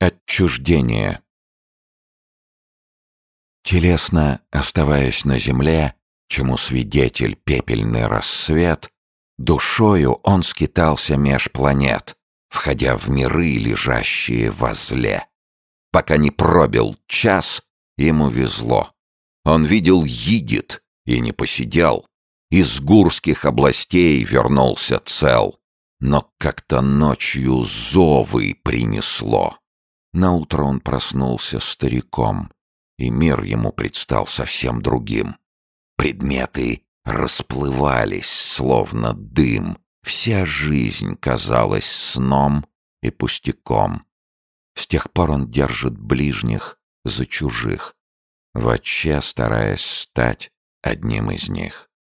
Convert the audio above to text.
Отчуждение. Телесно оставаясь на земле, чему свидетель пепельный рассвет, душою он скитался меж планет, входя в миры, лежащие возле. Пока не пробил час, ему везло. Он видел Йигит и не посидел. Из гурских областей вернулся цел. Но как-то ночью зовы принесло. Наутро он проснулся стариком, и мир ему предстал совсем другим. Предметы расплывались, словно дым. Вся жизнь казалась сном и пустяком. С тех пор он держит ближних за чужих, вообще стараясь стать одним из них.